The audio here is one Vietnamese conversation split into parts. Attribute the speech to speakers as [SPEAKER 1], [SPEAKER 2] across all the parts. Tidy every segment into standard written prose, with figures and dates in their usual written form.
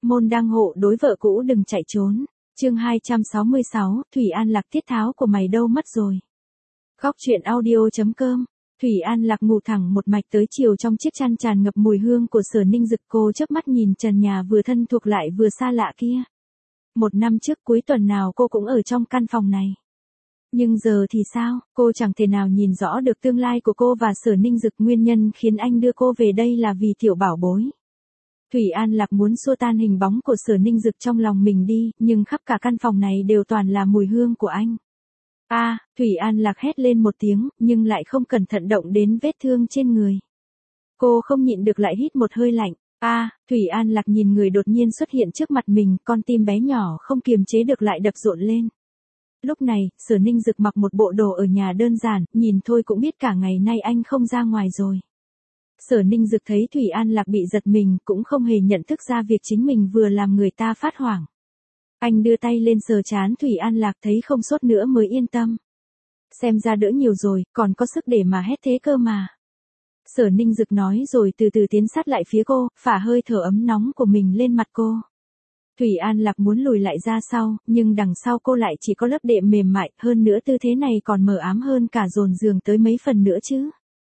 [SPEAKER 1] môn đăng hộ đối vợ cũ đừng chạy trốn. Chương 266, Thủy An Lạc tiết tháo của mày đâu mất rồi. Góc truyện audio.com. Thủy An Lạc ngủ thẳng một mạch tới chiều trong chiếc chăn tràn ngập mùi hương của Sở Ninh Dực. Cô chớp mắt nhìn trần nhà vừa thân thuộc lại vừa xa lạ kia. Một năm trước cuối tuần nào cô cũng ở trong căn phòng này. Nhưng giờ thì sao, cô chẳng thể nào nhìn rõ được tương lai của cô và Sở Ninh Dực. Nguyên nhân khiến anh đưa cô về đây là vì tiểu bảo bối. Thủy An Lạc muốn xua tan hình bóng của Sở Ninh Dực trong lòng mình đi, nhưng khắp cả căn phòng này đều toàn là mùi hương của anh. Thủy An Lạc hét lên một tiếng, nhưng lại không cẩn thận động đến vết thương trên người. Cô không nhịn được lại hít một hơi lạnh. Thủy An Lạc nhìn người đột nhiên xuất hiện trước mặt mình, con tim bé nhỏ không kiềm chế được lại đập rộn lên. Lúc này, Sở Ninh Dực mặc một bộ đồ ở nhà đơn giản, nhìn thôi cũng biết cả ngày nay anh không ra ngoài rồi. Sở Ninh Dực thấy Thủy An Lạc bị giật mình, cũng không hề nhận thức ra việc chính mình vừa làm người ta phát hoảng. Anh đưa tay lên sờ trán Thủy An Lạc, thấy không sốt nữa mới yên tâm. Xem ra đỡ nhiều rồi, còn có sức để mà hét thế cơ mà. Sở Ninh Dực nói rồi từ từ tiến sát lại phía cô, phả hơi thở ấm nóng của mình lên mặt cô. Thủy An Lạc muốn lùi lại ra sau, nhưng đằng sau cô lại chỉ có lớp đệm mềm mại, hơn nữa tư thế này còn mờ ám hơn cả dồn giường tới mấy phần nữa chứ.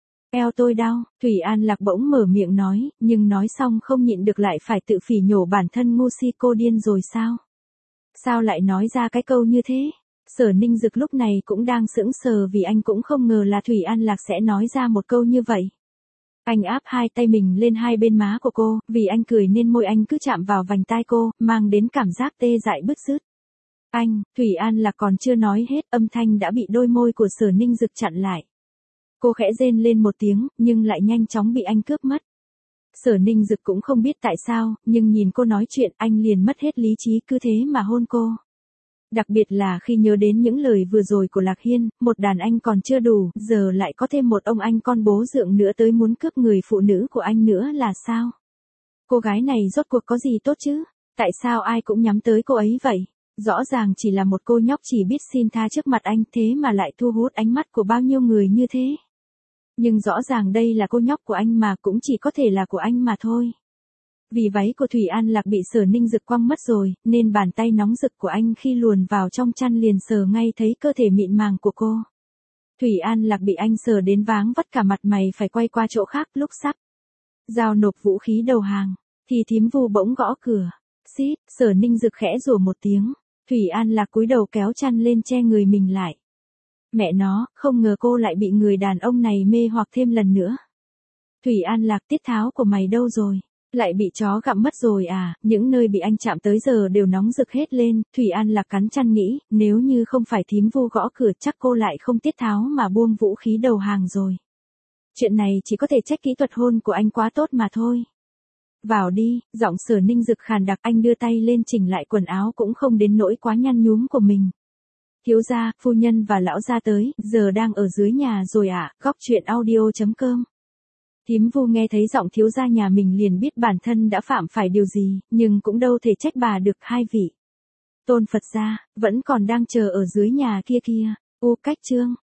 [SPEAKER 1] Eo tôi đau, Thủy An Lạc bỗng mở miệng nói, nhưng nói xong không nhịn được lại phải tự phỉ nhổ bản thân. Ngu si, cô điên rồi sao? Sao lại nói ra cái câu như thế? Sở Ninh Dực lúc này cũng đang sững sờ vì anh cũng không ngờ là Thủy An Lạc sẽ nói ra một câu như vậy. Anh áp hai tay mình lên hai bên má của cô, vì anh cười nên môi anh cứ chạm vào vành tai cô, mang đến cảm giác tê dại bứt rứt. Thủy An Lạc còn chưa nói hết, âm thanh đã bị đôi môi của Sở Ninh Dực chặn lại. Cô khẽ rên lên một tiếng, nhưng lại nhanh chóng bị anh cướp mất. Sở Ninh Dực cũng không biết tại sao, nhưng nhìn cô nói chuyện, anh liền mất hết lý trí, cứ thế mà hôn cô. Đặc biệt là khi nhớ đến những lời vừa rồi của Lạc Hiên, một đàn anh còn chưa đủ, giờ lại có thêm một ông anh con bố dượng nữa tới muốn cướp người phụ nữ của anh nữa là sao? Cô gái này rốt cuộc có gì tốt chứ? Tại sao ai cũng nhắm tới cô ấy vậy? Rõ ràng chỉ là một cô nhóc chỉ biết xin tha trước mặt anh, thế mà lại thu hút ánh mắt của bao nhiêu người như thế. Nhưng rõ ràng đây là cô nhóc của anh mà, cũng chỉ có thể là của anh mà thôi. Vì váy của Thủy An Lạc bị Sở Ninh Dực quăng mất rồi, nên bàn tay nóng rực của anh khi luồn vào trong chăn liền sờ ngay thấy cơ thể mịn màng của cô. Thủy An Lạc bị anh sờ đến váng vắt cả mặt mày phải quay qua chỗ khác. Lúc sắp giao nộp vũ khí đầu hàng, thì thím Vu bỗng gõ cửa. Xít, Sở Ninh Dực khẽ rủa một tiếng. Thủy An Lạc cúi đầu kéo chăn lên che người mình lại. Mẹ nó, không ngờ cô lại bị người đàn ông này mê hoặc thêm lần nữa. Thủy An Lạc, tiết tháo của mày đâu rồi? Lại bị chó gặm mất rồi à? Những nơi bị anh chạm tới giờ đều nóng rực hết lên. Thủy An Lạc cắn chăn nghĩ, nếu như không phải thím Vu gõ cửa chắc cô lại không tiết tháo mà buông vũ khí đầu hàng rồi. Chuyện này chỉ có thể trách kỹ thuật hôn của anh quá tốt mà thôi. Vào đi, giọng Sở Ninh Dực khàn đặc. Anh đưa tay lên chỉnh lại quần áo cũng không đến nỗi quá nhăn nhúm của mình. Thiếu gia, phu nhân và lão gia tới, giờ đang ở dưới nhà rồi ạ. Góc truyện audio.com. Thím Vu nghe thấy giọng thiếu gia nhà mình liền biết bản thân đã phạm phải điều gì, nhưng cũng đâu thể trách bà được. Hai vị tôn Phật gia vẫn còn đang chờ ở dưới nhà kia. Cách chương